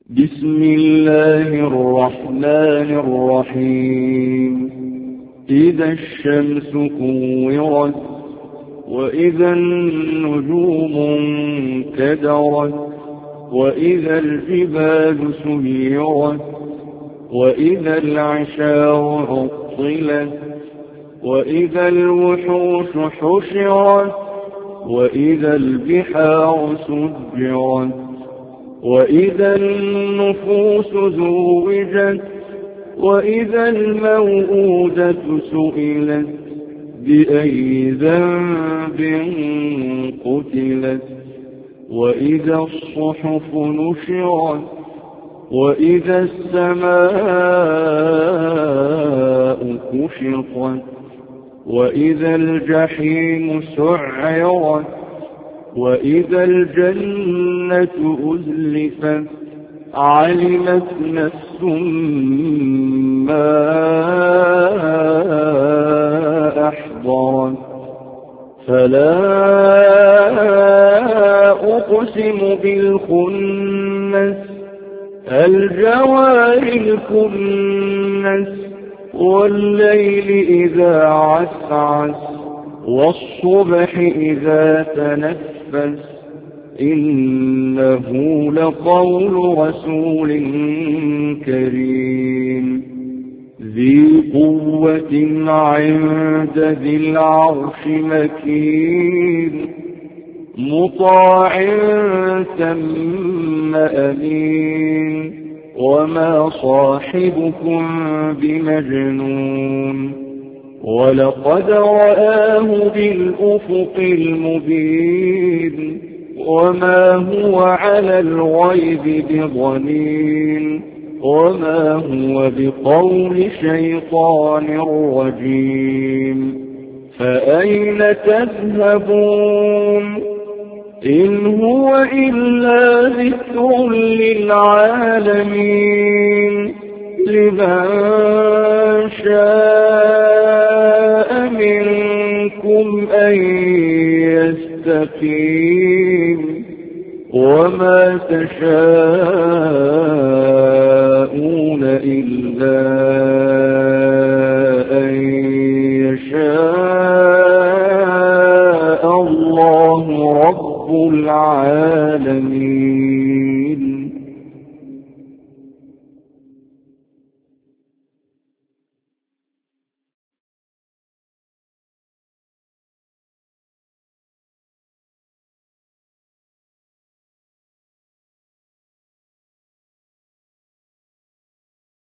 بسم الله الرحمن الرحيم إذا الشمس كورت وإذا النجوم انكدرت وإذا الجبال سيرت وإذا العشار عطلت وإذا الوحوش حشرت وإذا البحار سجرت وإذا النفوس زوجت وإذا الموءودة سئلت بأي ذنب قتلت وإذا الصحف نشرت وإذا السماء كشطت وإذا الجحيم سعرت وإذا الجنة أزلفت علمت نفس ما أحضرت فلا أقسم بالخنس الجوار الكنس والليل إذا عسعس والصبح إذا تنفس إنه لقول رسول كريم ذي قوة عند ذي العرش مكين مطاع ثم أمين وما صاحبكم بمجنون ولقد رآه بالأفق المبين وما هو على الغيب بضنين وما هو بقول شيطان رجيم فأين تذهبون إن هو إلا ذكر للعالمين لمن شاء منكم أن يستقيم وما تشاءون إلا أن يشاء الله رب العالمين.